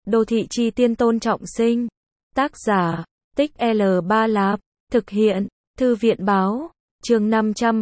Đô thị chi tiên Tôn Trọng Sinh. Tác giả, Tích L3 Lạp. Thực hiện, Thư viện báo. Chương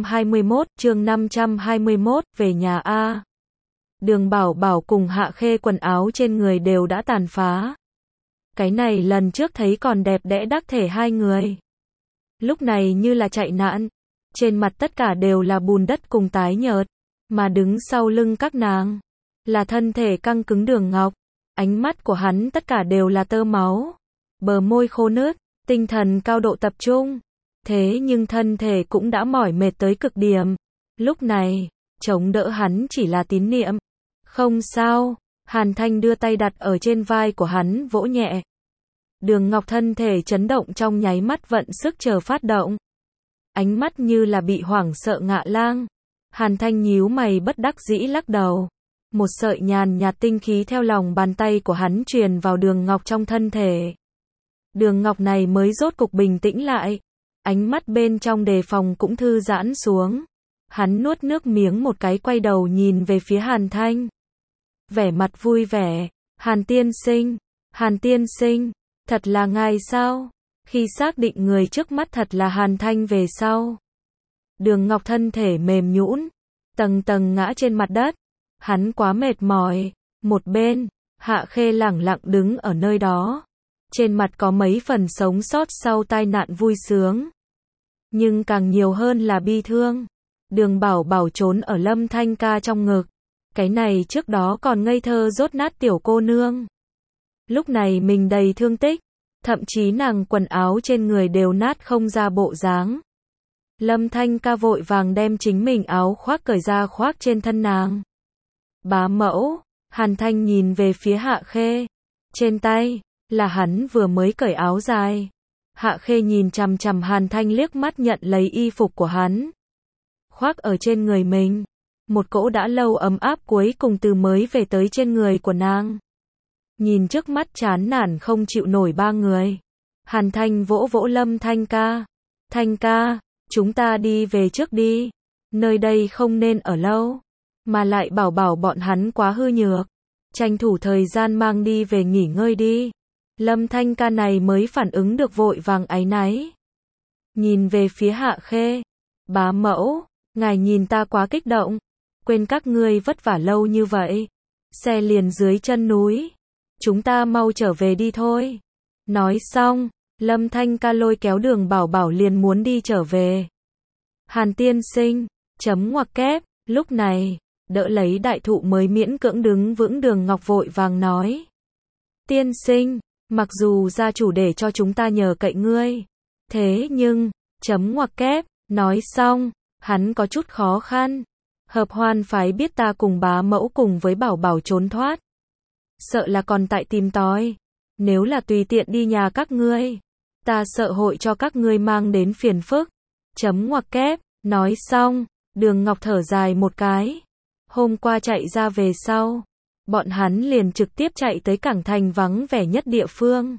521, về nhà A. Đường Bảo Bảo cùng Hạ Khê quần áo trên người đều đã tàn phá. Cái này lần trước thấy còn đẹp đẽ đắc thể hai người. Lúc này như là chạy nạn. Trên mặt tất cả đều là bùn đất cùng tái nhợt. Mà đứng sau lưng các nàng là thân thể căng cứng Đường Ngọc. Ánh mắt của hắn tất cả đều là tơ máu. Bờ môi khô nứt, tinh thần cao độ tập trung. Thế nhưng thân thể cũng đã mỏi mệt tới cực điểm. Lúc này, chống đỡ hắn chỉ là tín niệm. Không sao, Hàn Thanh đưa tay đặt ở trên vai của hắn vỗ nhẹ. Đường Ngọc thân thể chấn động trong nháy mắt vận sức chờ phát động. Ánh mắt như là bị hoảng sợ ngạ lang. Hàn Thanh nhíu mày bất đắc dĩ lắc đầu. Một sợi nhàn nhạt tinh khí theo lòng bàn tay của hắn truyền vào Đường Ngọc trong thân thể. Đường Ngọc này mới rốt cục bình tĩnh lại. Ánh mắt bên trong đề phòng cũng thư giãn xuống. Hắn nuốt nước miếng một cái quay đầu nhìn về phía Hàn Thanh. Vẻ mặt vui vẻ. Hàn tiên sinh, thật là ngài sao? Khi xác định người trước mắt thật là Hàn Thanh về sau. Đường Ngọc thân thể mềm nhũn, tầng tầng ngã trên mặt đất. Hắn quá mệt mỏi. Một bên, Hạ Khê lẳng lặng đứng ở nơi đó. Trên mặt có mấy phần sống sót sau tai nạn vui sướng. Nhưng càng nhiều hơn là bi thương. Đường Bảo Bảo trốn ở Lâm Thanh ca trong ngực. Cái này trước đó còn ngây thơ dốt nát tiểu cô nương. Lúc này mình đầy thương tích. Thậm chí nàng quần áo trên người đều nát không ra bộ dáng. Lâm Thanh ca vội vàng đem chính mình áo khoác cởi ra khoác trên thân nàng. Bá mẫu, Hàn Thanh nhìn về phía Hạ Khê. Trên tay, là hắn vừa mới cởi áo dài. Hạ Khê nhìn chằm chằm Hàn Thanh liếc mắt nhận lấy y phục của hắn. Khoác ở trên người mình. Một cỗ đã lâu ấm áp cuối cùng từ mới về tới trên người của nàng. Nhìn trước mắt chán nản không chịu nổi ba người. Hàn Thanh vỗ vỗ Lâm Thanh ca. Thanh ca, chúng ta đi về trước đi. Nơi đây không nên ở lâu. Mà lại bảo bảo bọn hắn quá hư nhược. Tranh thủ thời gian mang đi về nghỉ ngơi đi. Lâm Thanh ca này mới phản ứng được vội vàng áy náy. Nhìn về phía Hạ Khê. Bá mẫu, ngài nhìn ta quá kích động. Quên các ngươi vất vả lâu như vậy. Xe liền dưới chân núi. Chúng ta mau trở về đi thôi. Nói xong, Lâm Thanh ca lôi kéo Đường Bảo Bảo liền muốn đi trở về. Hàn tiên sinh, chấm ngoặc kép, lúc này, đỡ lấy đại thụ mới miễn cưỡng đứng vững Đường Ngọc vội vàng nói. Tiên sinh, mặc dù gia chủ để cho chúng ta nhờ cậy ngươi. Thế nhưng, chấm ngoặc kép, nói xong, hắn có chút khó khăn. Hợp Hoan phái biết ta cùng bá mẫu cùng với Bảo Bảo trốn thoát. Sợ là còn tại tìm tòi. Nếu là tùy tiện đi nhà các ngươi, ta sợ hội cho các ngươi mang đến phiền phức. Chấm ngoặc kép, nói xong, Đường Ngọc thở dài một cái. Hôm qua chạy ra về sau, bọn hắn liền trực tiếp chạy tới cảng thành vắng vẻ nhất địa phương.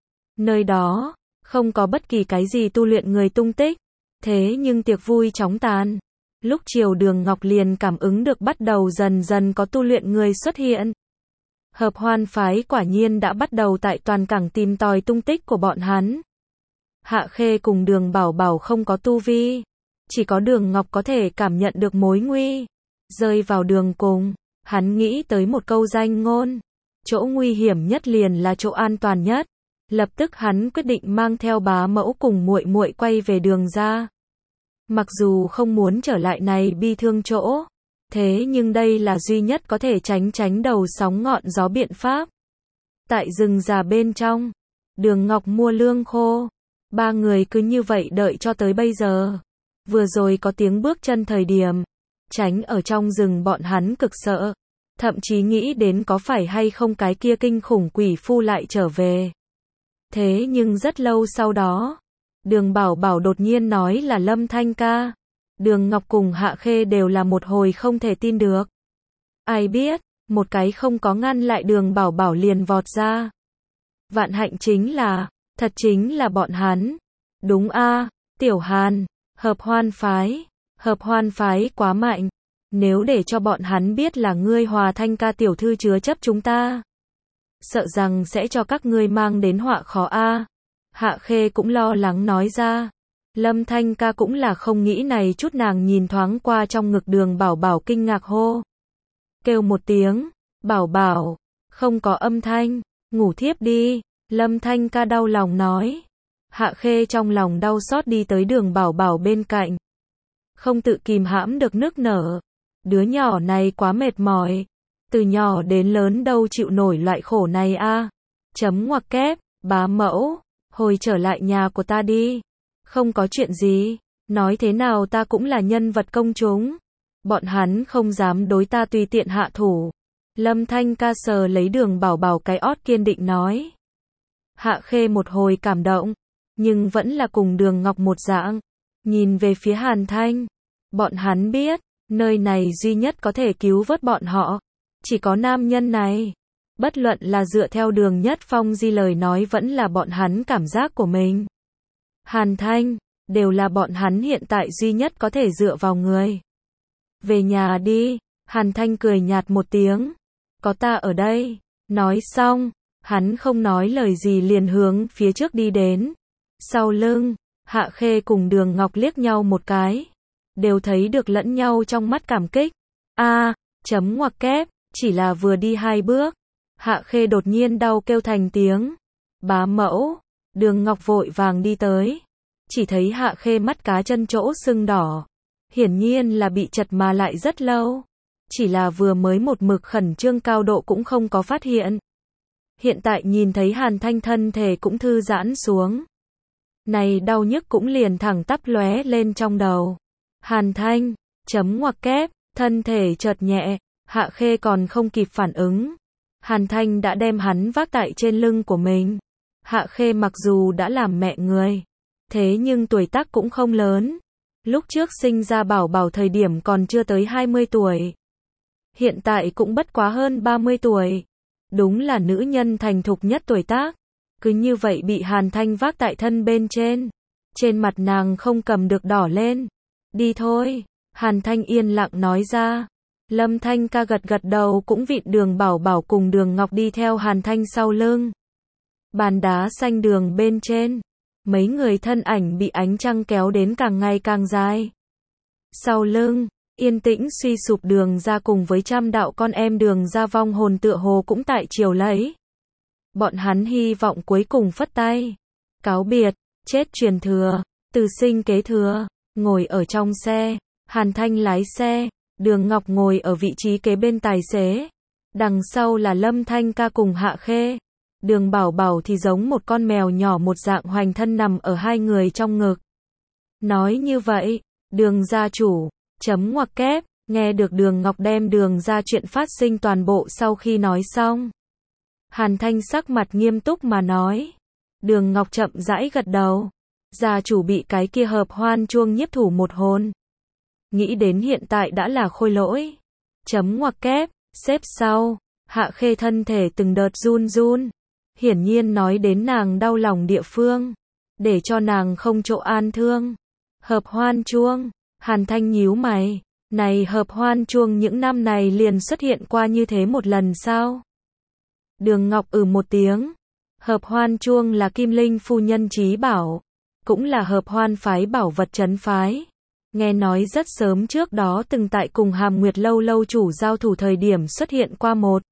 Nơi đó, không có bất kỳ cái gì tu luyện người tung tích. Thế nhưng tiệc vui chóng tàn. Lúc chiều Đường Ngọc liền cảm ứng được bắt đầu dần dần có tu luyện người xuất hiện. Hợp Hoan phái quả nhiên đã bắt đầu tại toàn cảng tìm tòi tung tích của bọn hắn. Hạ Khê cùng Đường Bảo Bảo không có tu vi. Chỉ có Đường Ngọc có thể cảm nhận được mối nguy. Rơi vào đường cùng, hắn nghĩ tới một câu danh ngôn. Chỗ nguy hiểm nhất liền là chỗ an toàn nhất. Lập tức hắn quyết định mang theo bá mẫu cùng muội muội quay về Đường ra. Mặc dù không muốn trở lại này bi thương chỗ. Thế nhưng đây là duy nhất có thể tránh đầu sóng ngọn gió biện pháp. Tại rừng già bên trong, Đường Ngọc mua lương khô. Ba người cứ như vậy đợi cho tới bây giờ. Vừa rồi có tiếng bước chân thời điểm. Tránh ở trong rừng bọn hắn cực sợ. Thậm chí nghĩ đến có phải hay không cái kia kinh khủng quỷ phu lại trở về. Thế nhưng rất lâu sau đó, Đường Bảo Bảo đột nhiên nói là Lâm Thanh ca. Đường Ngọc cùng Hạ Khê đều là một hồi không thể tin được. Ai biết, một cái không có ngăn lại Đường Bảo Bảo liền vọt ra. Vạn hạnh chính là, thật chính là bọn hắn. Đúng a, Tiểu Hàn, Hợp Hoan phái quá mạnh. Nếu để cho bọn hắn biết là ngươi Hòa Thanh ca tiểu thư chứa chấp chúng ta. sợ rằng sẽ cho các ngươi mang đến họa khó a. Hạ Khê cũng lo lắng nói ra. Lâm Thanh ca cũng là không nghĩ này chút, nàng nhìn thoáng qua trong ngực Đường Bảo Bảo kinh ngạc hô. Kêu một tiếng, Bảo Bảo, không có âm thanh, ngủ thiếp đi, Lâm Thanh ca đau lòng nói. Hạ Khê trong lòng đau xót đi tới Đường Bảo Bảo bên cạnh. Không tự kìm hãm được nức nở. Đứa nhỏ này quá mệt mỏi. Từ nhỏ đến lớn đâu chịu nổi loại khổ này a. Chấm ngoặc kép, bá mẫu, hồi trở lại nhà của ta đi. Không có chuyện gì, nói thế nào ta cũng là nhân vật công chúng. Bọn hắn không dám đối ta tùy tiện hạ thủ. Lâm Thanh ca sờ lấy Đường Bảo Bảo cái ót kiên định nói. Hạ Khê một hồi cảm động, nhưng vẫn là cùng Đường Ngọc một dạng. Nhìn về phía Hàn Thanh. Bọn hắn biết, nơi này duy nhất có thể cứu vớt bọn họ. Chỉ có nam nhân này. Bất luận là dựa theo Đường Nhất Phong di lời nói vẫn là bọn hắn cảm giác của mình. Hàn Thanh, đều là bọn hắn hiện tại duy nhất có thể dựa vào người. Về nhà đi, Hàn Thanh cười nhạt một tiếng. Có ta ở đây. Nói xong, hắn không nói lời gì liền hướng phía trước đi đến. Sau lưng, Hạ Khê cùng Đường Ngọc liếc nhau một cái. Đều thấy được lẫn nhau trong mắt cảm kích. Chấm ngoặc kép, chỉ là vừa đi 2 bước. Hạ Khê đột nhiên đau kêu thành tiếng. Bá mẫu, Đường Ngọc vội vàng đi tới. Chỉ thấy Hạ Khê mắt cá chân chỗ sưng đỏ. Hiển nhiên là bị chật mà lại rất lâu. Chỉ là vừa mới một mực khẩn trương cao độ cũng không có phát hiện. Hiện tại nhìn thấy Hàn Thanh thân thể cũng thư giãn xuống. Này đau nhức cũng liền thẳng tắp lóe lên trong đầu. Hàn Thanh, chấm ngoặc kép, thân thể chợt nhẹ, Hạ Khê còn không kịp phản ứng. Hàn Thanh đã đem hắn vác tại trên lưng của mình. Hạ Khê mặc dù đã làm mẹ người, thế nhưng tuổi tác cũng không lớn. Lúc trước sinh ra Bảo Bảo thời điểm còn chưa tới 20 tuổi. Hiện tại cũng bất quá hơn 30 tuổi. Đúng là nữ nhân thành thục nhất tuổi tác. Cứ như vậy bị Hàn Thanh vác tại thân bên trên. Trên mặt nàng không cầm được đỏ lên. Đi thôi, Hàn Thanh yên lặng nói ra. Lâm Thanh ca gật gật đầu cũng vịn Đường Bảo Bảo cùng Đường Ngọc đi theo Hàn Thanh sau lưng. Bàn đá xanh đường bên trên. Mấy người thân ảnh bị ánh trăng kéo đến càng ngày càng dài. Sau lưng, yên tĩnh suy sụp Đường ra cùng với trăm đạo con em Đường ra vong hồn tựa hồ cũng tại chiều lấy. Bọn hắn hy vọng cuối cùng phất tay. Cáo biệt, chết truyền thừa, từ sinh kế thừa. Ngồi ở trong xe, Hàn Thanh lái xe, Đường Ngọc ngồi ở vị trí kế bên tài xế. Đằng sau là Lâm Thanh ca cùng Hạ Khê. Đường Bảo Bảo thì giống một con mèo nhỏ một dạng hoành thân nằm ở hai người trong ngực. Nói như vậy, Đường gia chủ, chấm ngoặc kép, nghe được Đường Ngọc đem Đường ra chuyện phát sinh toàn bộ sau khi nói xong. Hàn Thanh sắc mặt nghiêm túc mà nói. Đường Ngọc chậm rãi gật đầu. Gia chủ bị cái kia hợp hoan chuông nhiếp thủ một hồn. Nghĩ đến hiện tại đã là khôi lỗi. Chấm ngoặc kép, xếp sau, Hạ Khê thân thể từng đợt run run. Hiển nhiên nói đến nàng đau lòng địa phương. Để cho nàng không chỗ an thương. Hợp hoan chuông, Hàn Thanh nhíu mày. Này hợp hoan chuông những năm này liền xuất hiện qua như thế một lần sao? Đường Ngọc một tiếng. Hợp hoan chuông là Kim Linh phu nhân chí bảo. Cũng là hợp hoan phái bảo vật trấn phái. Nghe nói rất sớm trước đó từng tại cùng Hàm Nguyệt lâu lâu chủ giao thủ thời điểm xuất hiện qua một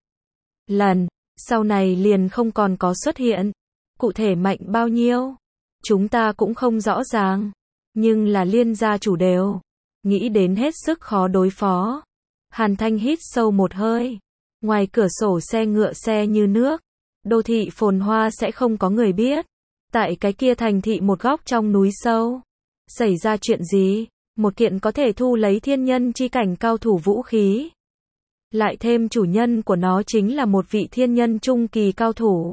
lần, sau này liền không còn có xuất hiện. Cụ thể mạnh bao nhiêu, chúng ta cũng không rõ ràng, nhưng là liên gia chủ đều nghĩ đến hết sức khó đối phó. Hàn Thanh hít sâu một hơi. Ngoài cửa sổ xe ngựa xe như nước, đô thị phồn hoa sẽ không có người biết. Tại cái kia thành thị một góc trong núi sâu, xảy ra chuyện gì? Một kiện có thể thu lấy thiên nhân chi cảnh cao thủ vũ khí. Lại thêm chủ nhân của nó chính là một vị thiên nhân trung kỳ cao thủ.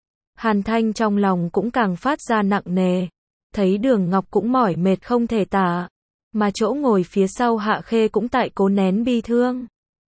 Hàn Thanh trong lòng cũng càng phát ra nặng nề. Thấy Đường Ngọc cũng mỏi mệt không thể tả. Mà chỗ ngồi phía sau Hạ Khê cũng tại cố nén bi thương.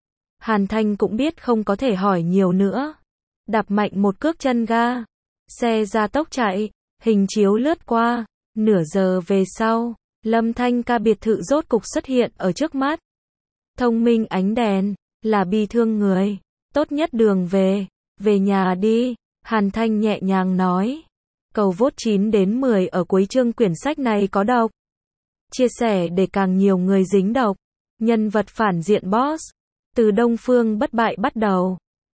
Hàn Thanh cũng biết không có thể hỏi nhiều nữa. Đạp mạnh một cước chân ga. Xe ra tốc chạy, hình chiếu lướt qua. Nửa giờ về sau, Lâm Thanh ca biệt thự rốt cục xuất hiện ở trước mắt. Thông minh ánh đèn, là bi thương người. Tốt nhất đường về. Về nhà đi, Hàn Thanh nhẹ nhàng nói. Cầu vote 9 đến 10 ở cuối chương quyển sách này có độc. Chia sẻ để càng nhiều người dính độc. Nhân vật phản diện boss. Từ Đông Phương bất bại bắt đầu.